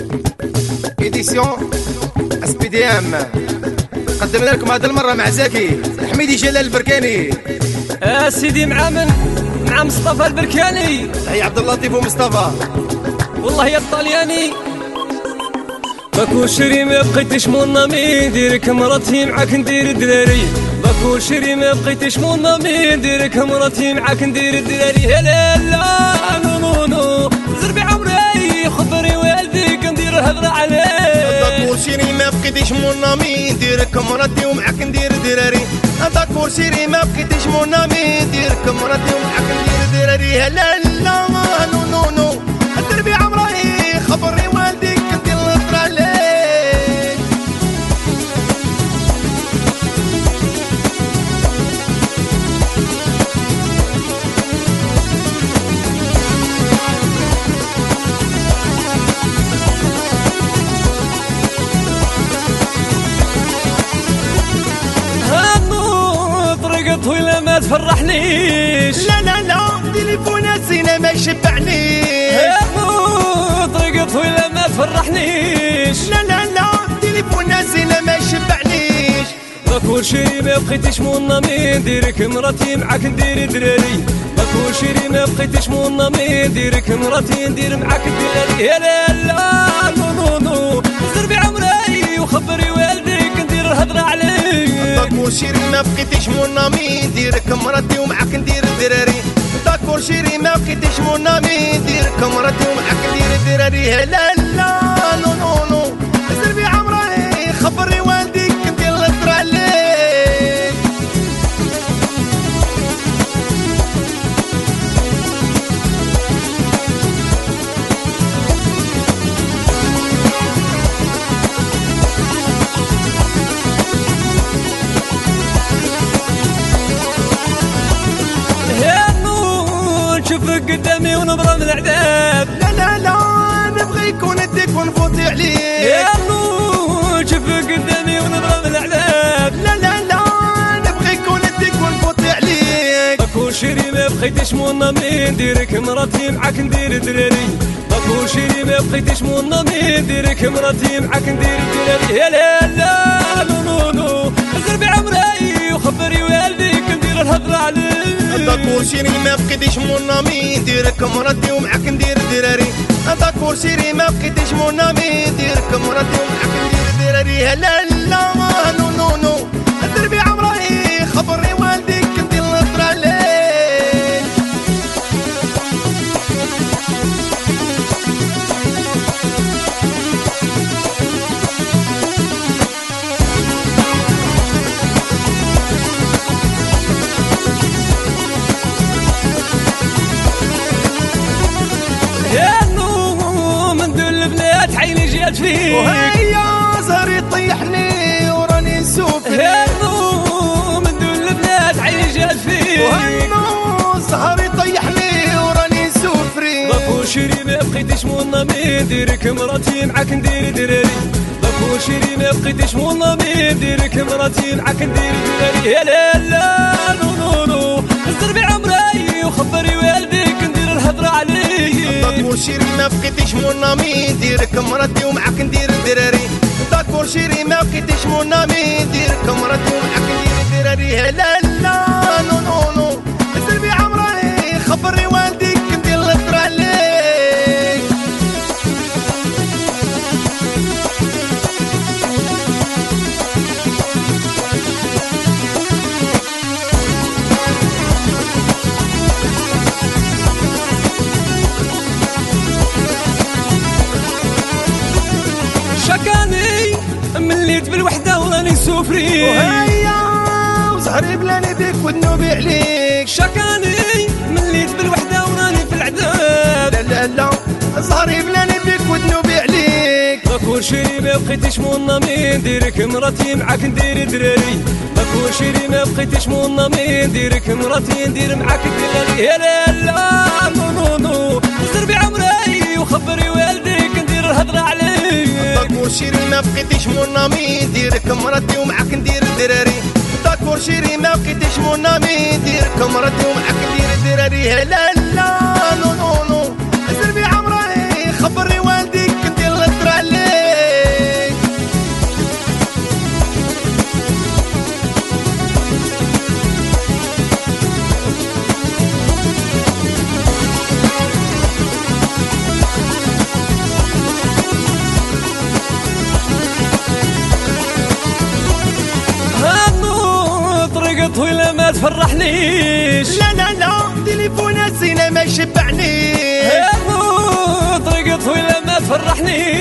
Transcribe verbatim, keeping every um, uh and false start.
إديسيون اس بي دي ام. قدمنا لكم هذه المرة مع زكي حميدي جلال البركاني. آه سيدي مع من؟ مع مصطفى البركاني. هي عبد اللطيف ومصطفى. والله يا الطلياني باكو شري ما بقيتش منامي ديرك مراتي معاك ندير الدراري. باكو شري ما بقيتش منامي ديرك مراتي معاك ندير الدراري. هلا لا نو نو نو زربي عمري خبري والديك ندير الهضرة عليه. باكو شري ما بقيتش منامي ديرك مراتي ومعاك ندير الدراري. باكو شري ما بقيتش منامي ديرك مراتي ومعاك ندير الدراري. هلا لا نو نو نو زربي عمري خبري والديك ندير الهضرة عليه. طويلة ما تفرحنيش. لا لا لا تليفونات زينة ما يشبعنيش. طريقة طويلة ما تفرحنيش. لا لا لا تليفونات زينة ما يشبعنيش. باكو شري ما بقيتش منامي نديرك مراتي معاك ندير دراري. باكو شري ما بقيتش منامي نديرك مراتي ندير معاك دراري. يا لا لا نو نو نو زربي عمري وخبري والديك ندير الهضرة عليه. باكو شري ما بقيتش منامي نديرك مراتي ومعاك ندير الدراري. باكو شري ما بقيتش منامي نديرك مراتي ومعاك ندير الدراري. لا لا نو نو نو زربي عمري خبري والديك ندير الهضرة عليك. نشوفك قدامي ونبرى من العذاب. لا لا لا نبغي يكون نديك ونفوت عليك. يا نور نشوفك قدامي ونبرى من العذاب. لا لا لا نبغي يكون نديك ونفوت عليك. باكو شري ما بقيتش منامي نديرك مراتي معاك ندير دراري. باكو شري ما بقيتش منامي نديرك مراتي معاك ندير دراري. يا لا لا نو نو نو زربي عمري وخبري والديك ندير الهضرة عليه. باكو شري ما بقيتش منامي نديرك مراتي ومعاك ندير دراري. باكو شري ما بقيتش منامي نديرك مراتي ومعاك ندير دراري. لا لا نو نو نو دربي عمري خبري والديك ندير الهضرة عليك. عيني جات فيك وهيا زهري يطيحني وراني نسوف. هانو من دول البنات عيني جات فيك وهيا زهري يطيحني وراني نسوف. باكو شري ما بقيتش منامي نديرك مراتي معاك ندير دراري. باكو شري ما بقيتش منامي نديرك مراتي معاك ندير دراري. يا لا لا نو نو نو زربي عمري وخبري والديك ندير الهضرة عليه. باكو شري ما بقيتش منامي نديرك مراتي ومعاك ندير الدراري. باكو شري ما بقيتش منامي نديرك مراتي ومعاك ندير الدراري. لا لا نو نو نو زربي عمري خبري والديك ندير الهضرة عليك. شكاني مليت بالوحدة وراني سوفري. وهيا وزهري بلاني بيك وذنوبي عليك. شكاني مليت بالوحدة وراني في العذاب. لا لا لا زهري بلاني بيك وذنوبي عليك. باكو شري ما بقيتش منامي نديرك مراتي معاك ندير دراري. باكو شري ما بقيتش منامي نديرك مراتي ندير معاك دراري. يا لا لا نو نو نو زربي عمري وخبري والديك ندير الهضرة عليه. باكو شري ما بقيتش منامي نديرك مراتي ومعاك ندير دراري. باكو شري ما بقيتش منامي نديرك مراتي ومعاك ندير دراري. لا لا نو نو نو زربي عمري خبري والديك ندير الهضرة عليه. ما تفرحنيش. لا لا لا تليفون السينما ما يشبعنيش. يا طريق طويلة ما تفرحنيش.